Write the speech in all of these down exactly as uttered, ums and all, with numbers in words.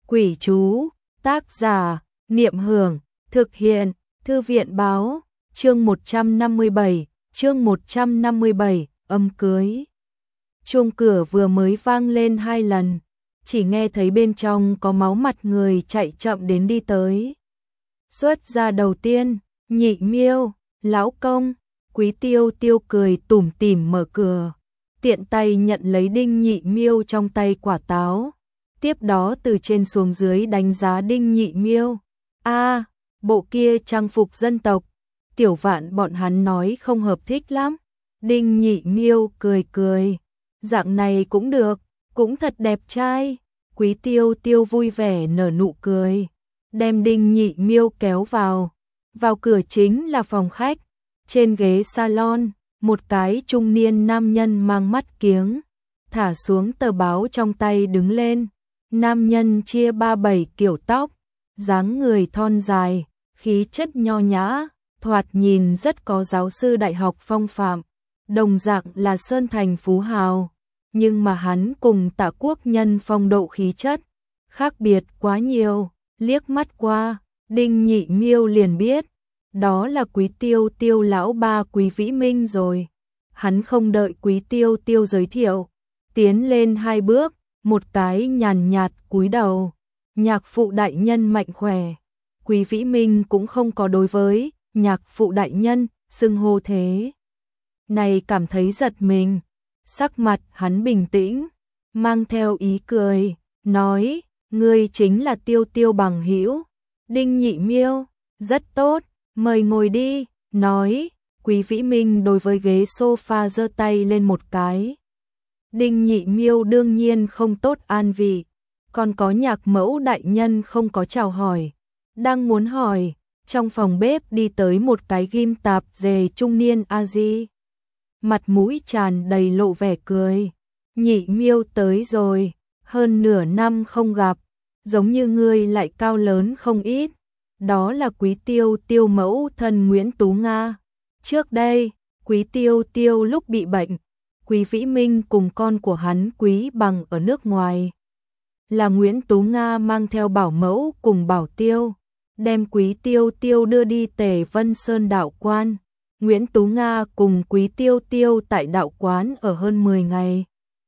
Quỷ chú, tác giả, Niệm Hưởng, thực hiện, Thư viện báo, chương một trăm năm mươi bảy, chương một trăm năm mươi bảy, âm cưới. Chuông cửa vừa mới vang lên hai lần, chỉ nghe thấy bên trong có máu mặt người chạy chậm đến đi tới. Xuất ra đầu tiên, Nhị Miêu, lão công, Quý Tiêu Tiêu cười tủm tỉm mở cửa, tiện tay nhận lấy Đinh Nhị Miêu trong tay quả táo. Tiếp đó từ trên xuống dưới đánh giá Đinh Nhị Miêu. A, à, bộ kia trang phục dân tộc, Tiểu Vạn bọn hắn nói không hợp thích lắm. Đinh Nhị Miêu cười cười, dạng này cũng được, cũng thật đẹp trai. Quý Tiêu Tiêu vui vẻ nở nụ cười, đem Đinh Nhị Miêu kéo vào. Vào cửa chính là phòng khách, trên ghế salon, một cái trung niên nam nhân mang mắt kiếng, thả xuống tờ báo trong tay đứng lên. Nam nhân chia ba bảy kiểu tóc, dáng người thon dài, khí chất nho nhã, thoạt nhìn rất có giáo sư đại học phong phạm, đồng dạng là sơn thành phú hào, nhưng mà hắn cùng Tạ Quốc Nhân phong độ khí chất khác biệt quá nhiều, liếc mắt qua, Đinh Nhị Miêu liền biết, đó là Quý Tiêu Tiêu lão ba Quý Vĩ Minh rồi. Hắn không đợi Quý Tiêu Tiêu giới thiệu, tiến lên hai bước, một cái nhàn nhạt cúi đầu. Nhạc phụ đại nhân mạnh khỏe. Quý Vĩ Minh cũng không có đối với nhạc phụ đại nhân xưng hô thế này cảm thấy giật mình, sắc mặt hắn bình tĩnh, mang theo ý cười, nói: "Ngươi chính là Tiêu Tiêu bằng hữu?" Đinh Nhị Miêu: "Rất tốt, mời ngồi đi." Nói, Quý Vĩ Minh đối với ghế sofa giơ tay lên một cái. Đinh Nhị Miêu đương nhiên không tốt an vị, còn có nhạc mẫu đại nhân không có chào hỏi. Đang muốn hỏi, trong phòng bếp đi tới một cái ghim tạp dề trung niên a di, mặt mũi tràn đầy lộ vẻ cười. "Nhị Miêu tới rồi, hơn nửa năm không gặp, giống như ngươi lại cao lớn không ít." Đó là Quý Tiêu Tiêu mẫu thân Nguyễn Tú Nga. Trước đây, Quý Tiêu Tiêu lúc bị bệnh, Quý Vĩ Minh cùng con của hắn Quý Bằng ở nước ngoài, là Nguyễn Tú Nga mang theo bảo mẫu cùng bảo tiêu, đem Quý Tiêu Tiêu đưa đi Tề Vân Sơn đạo quan. Nguyễn Tú Nga cùng Quý Tiêu Tiêu tại đạo quán ở hơn mười ngày,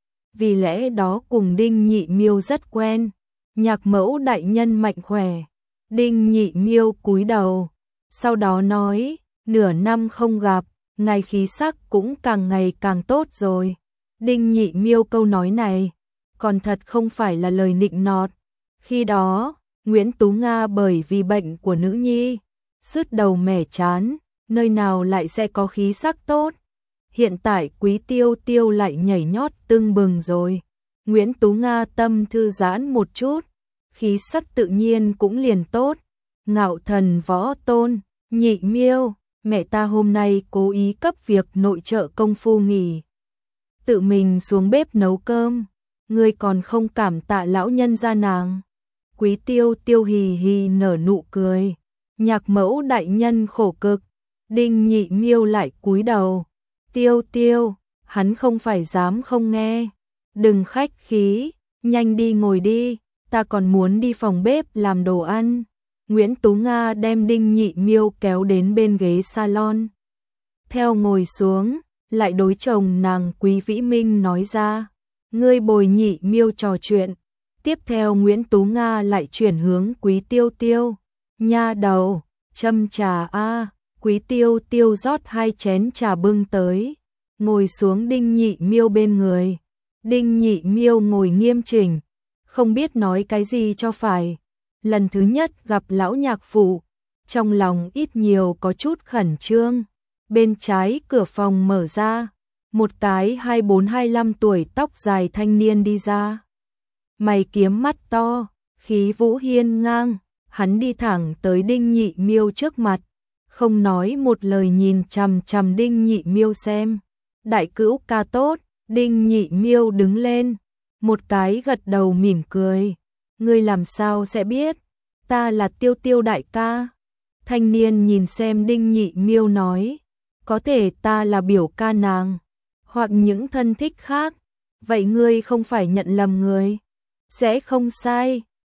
vì lẽ đó cùng Đinh Nhị Miêu rất quen. Nhạc mẫu đại nhân mạnh khỏe. Đinh Nhị Miêu cúi đầu, sau đó nói: "Nửa năm không gặp, ngài khí sắc cũng càng ngày càng tốt rồi." Đinh Nhị Miêu câu nói này còn thật không phải là lời nịnh nọt. Khi đó, Nguyễn Tú Nga bởi vì bệnh của nữ nhi, sứt đầu mẻ chán, nơi nào lại sẽ có khí sắc tốt. Hiện tại Quý Tiêu Tiêu lại nhảy nhót tưng bừng rồi, Nguyễn Tú Nga tâm thư giãn một chút, khí sắc tự nhiên cũng liền tốt. Ngạo Thần Võ Tôn: "Nhị Miêu, mẹ ta hôm nay cố ý cấp việc nội trợ công phu nghỉ, tự mình xuống bếp nấu cơm, ngươi còn không cảm tạ lão nhân gia nàng." Quý Tiêu Tiêu hì hì nở nụ cười: "Nhạc mẫu đại nhân khổ cực." Đinh Nhị Miêu lại cúi đầu: "Tiêu Tiêu, hắn không phải dám không nghe, đừng khách khí, nhanh đi ngồi đi, ta còn muốn đi phòng bếp làm đồ ăn." Nguyễn Tú Nga đem Đinh Nhị Miêu kéo đến bên ghế salon, theo ngồi xuống, lại đối chồng nàng Quý Vĩ Minh nói ra: "Ngươi bồi Nhị Miêu trò chuyện." Tiếp theo Nguyễn Tú Nga lại chuyển hướng Quý Tiêu Tiêu: "Nha đầu, châm trà a." Quý Tiêu Tiêu rót hai chén trà bưng tới, ngồi xuống Đinh Nhị Miêu bên người. Đinh Nhị Miêu ngồi nghiêm chỉnh, không biết nói cái gì cho phải. Lần thứ nhất gặp lão nhạc phụ, trong lòng ít nhiều có chút khẩn trương. Bên trái cửa phòng mở ra, một cái hai bốn hai lăm tuổi tóc dài thanh niên đi ra. Mày kiếm mắt to, khí vũ hiên ngang, hắn đi thẳng tới Đinh Nhị Miêu trước mặt, không nói một lời nhìn chằm chằm Đinh Nhị Miêu xem. "Đại cữu ca tốt." Đinh Nhị Miêu đứng lên, một cái gật đầu mỉm cười: "Ngươi làm sao sẽ biết? Ta là Tiêu Tiêu đại ca." Thanh niên nhìn xem Đinh Nhị Miêu nói: "Có thể ta là biểu ca nàng, hoặc những thân thích khác." "Vậy ngươi không phải nhận lầm người?" "Sẽ không sai."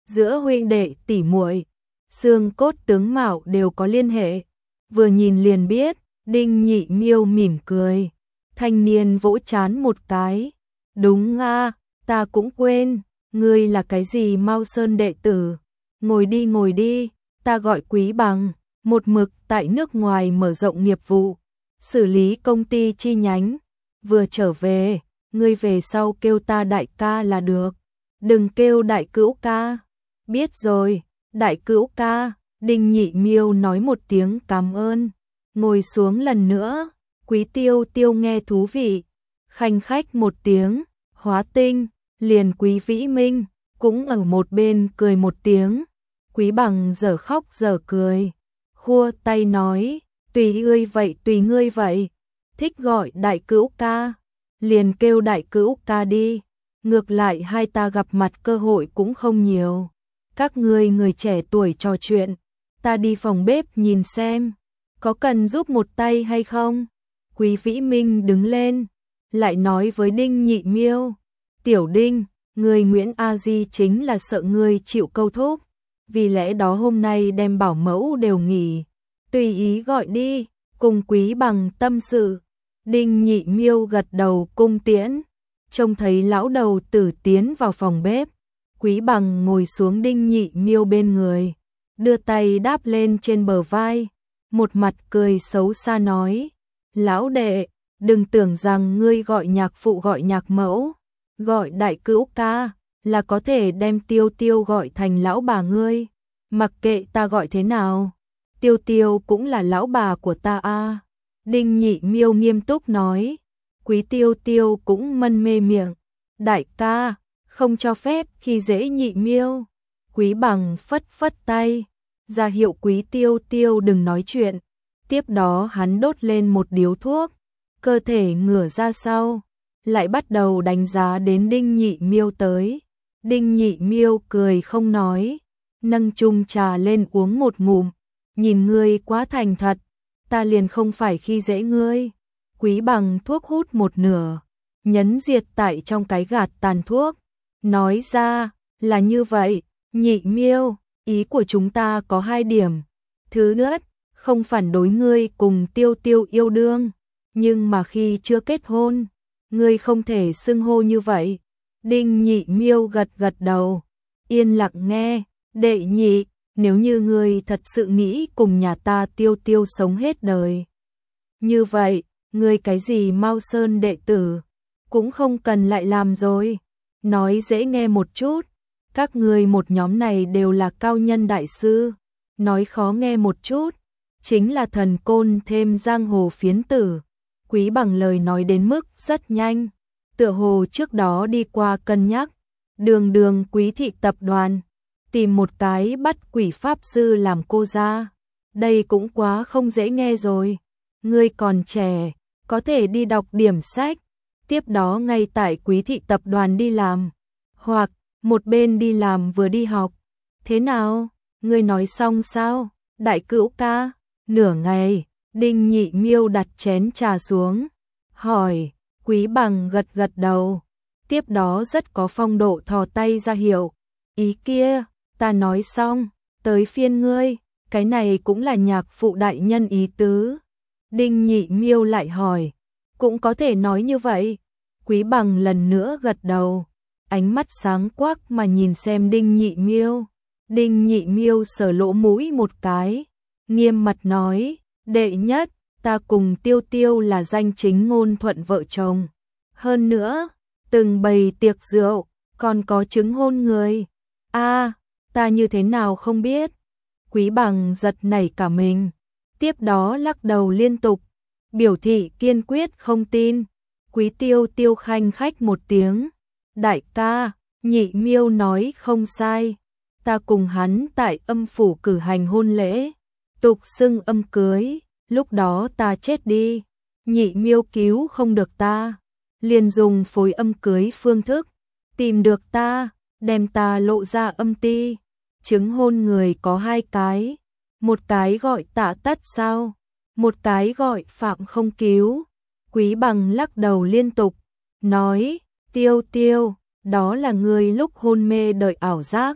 giữa huynh đệ tỷ muội, xương cốt tướng mạo đều có liên hệ, vừa nhìn liền biết. Đinh Nhị Miêu mỉm cười, thanh niên vỗ trán một cái, đúng a, ta cũng quên, ngươi là cái gì Mao Sơn đệ tử, ngồi đi ngồi đi, ta gọi Quý Bằng, một mực tại nước ngoài mở rộng nghiệp vụ, xử lý công ty chi nhánh, vừa trở về, ngươi về sau kêu ta đại ca là được, đừng kêu đại cữu ca. Biết rồi, đại cữu ca. Đinh Nhị Miêu nói một tiếng cảm ơn, ngồi xuống lần nữa. Quý Tiêu Tiêu nghe thú vị, khanh khách một tiếng, hóa tinh, liền Quý Vĩ Minh cũng ở một bên cười một tiếng. Quý Bằng dở khóc dở cười, khua tay nói, tùy ngươi vậy tùy ngươi vậy, thích gọi đại cữu ca, liền kêu đại cữu ca đi, ngược lại hai ta gặp mặt cơ hội cũng không nhiều. Các ngươi người trẻ tuổi trò chuyện, ta đi phòng bếp nhìn xem, có cần giúp một tay hay không? Quý Vĩ Minh đứng lên, lại nói với Đinh Nhị Miêu, tiểu Đinh, người Nguyễn A Di chính là sợ ngươi chịu câu thúc, vì lẽ đó hôm nay đem bảo mẫu đều nghỉ, tùy ý gọi đi, cùng Quý Bằng tâm sự. Đinh Nhị Miêu gật đầu cung tiễn, trông thấy lão đầu tử tiến vào phòng bếp, Quý Bằng ngồi xuống Đinh Nhị Miêu bên người, đưa tay đáp lên trên bờ vai, một mặt cười xấu xa nói, lão đệ, đừng tưởng rằng ngươi gọi nhạc phụ gọi nhạc mẫu, gọi đại cữu ca, là có thể đem Tiêu Tiêu gọi thành lão bà ngươi, mặc kệ ta gọi thế nào, Tiêu Tiêu cũng là lão bà của ta a. Đinh Nhị Miêu nghiêm túc nói, Quý Tiêu Tiêu cũng mân mê miệng, đại ca, không cho phép khi dễ Nhị Miêu. Quý Bằng phất phất tay, ra hiệu Quý Tiêu Tiêu đừng nói chuyện. Tiếp đó hắn đốt lên một điếu thuốc, cơ thể ngửa ra sau, lại bắt đầu đánh giá đến Đinh Nhị Miêu tới. Đinh Nhị Miêu cười không nói, nâng chung trà lên uống một ngụm, nhìn ngươi quá thành thật, ta liền không phải khi dễ ngươi. Quý Bằng thuốc hút một nửa, nhấn diệt tại trong cái gạt tàn thuốc, nói ra, là như vậy, Nhị Miêu, ý của chúng ta có hai điểm. Thứ nhất, không phản đối ngươi cùng Tiêu Tiêu yêu đương, nhưng mà khi chưa kết hôn, ngươi không thể xưng hô như vậy. Đinh Nhị Miêu gật gật đầu, yên lặng nghe, đệ nhị, nếu như ngươi thật sự nghĩ cùng nhà ta Tiêu Tiêu sống hết đời. Như vậy, ngươi cái gì Mao Sơn đệ tử, cũng không cần lại làm rồi. Nói dễ nghe một chút, các ngươi một nhóm này đều là cao nhân đại sư. Nói khó nghe một chút, chính là thần côn thêm giang hồ phiến tử. Quý Bằng lời nói đến mức rất nhanh, tựa hồ trước đó đi qua cân nhắc, đường đường Quý thị tập đoàn, tìm một cái bắt quỷ pháp sư làm cô ra. Đây cũng quá không dễ nghe rồi. Ngươi còn trẻ, có thể đi đọc điểm sách, tiếp đó ngay tại Quý thị tập đoàn đi làm, hoặc một bên đi làm vừa đi học. Thế nào? Ngươi nói xong sao? Đại cữu ca, nửa ngày, Đinh Nhị Miêu đặt chén trà xuống, hỏi. Quý Bằng gật gật đầu, tiếp đó rất có phong độ thò tay ra hiệu, ý kia, ta nói xong, tới phiên ngươi, cái này cũng là nhạc phụ đại nhân ý tứ. Đinh Nhị Miêu lại hỏi, cũng có thể nói như vậy. Quý Bằng lần nữa gật đầu, ánh mắt sáng quắc mà nhìn xem Đinh Nhị Miêu. Đinh Nhị Miêu sờ lỗ mũi một cái, nghiêm mặt nói, đệ nhất, ta cùng Tiêu Tiêu là danh chính ngôn thuận vợ chồng. Hơn nữa, từng bày tiệc rượu, còn có chứng hôn người. A, ta như thế nào không biết. Quý Bằng giật nảy cả mình, tiếp đó lắc đầu liên tục, biểu thị kiên quyết không tin. Quý Tiêu Tiêu khanh khách một tiếng, đại ca, Nhị Miêu nói không sai, ta cùng hắn tại âm phủ cử hành hôn lễ, tục xưng âm cưới, lúc đó ta chết đi, Nhị Miêu cứu không được ta, liền dùng phối âm cưới phương thức, tìm được ta, đem ta lộ ra âm ti. Chứng hôn người có hai cái, một cái gọi Tạ Tất sao, một cái gọi Phạm Không Cứu. Quý Bằng lắc đầu liên tục, nói, Tiêu Tiêu, đó là người lúc hôn mê đợi ảo giác,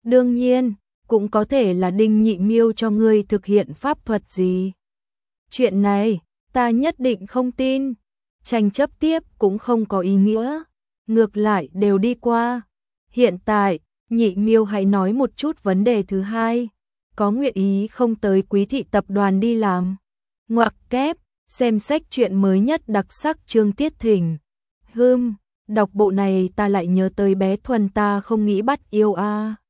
Đương nhiên, cũng có thể là Đinh Nhị Miêu cho ngươi thực hiện pháp thuật gì. Chuyện này, ta nhất định không tin. Tranh chấp tiếp cũng không có ý nghĩa. Ngược lại đều đi qua. Hiện tại, Nhị Miêu hãy nói một chút vấn đề thứ hai. Có nguyện ý không tới Quý thị tập đoàn đi làm? Ngoặc kép, xem sách truyện mới nhất đặc sắc chương tiết thỉnh. Hừm, đọc bộ này ta lại nhớ tới bé Thuần ta không nghĩ bắt yêu a. À.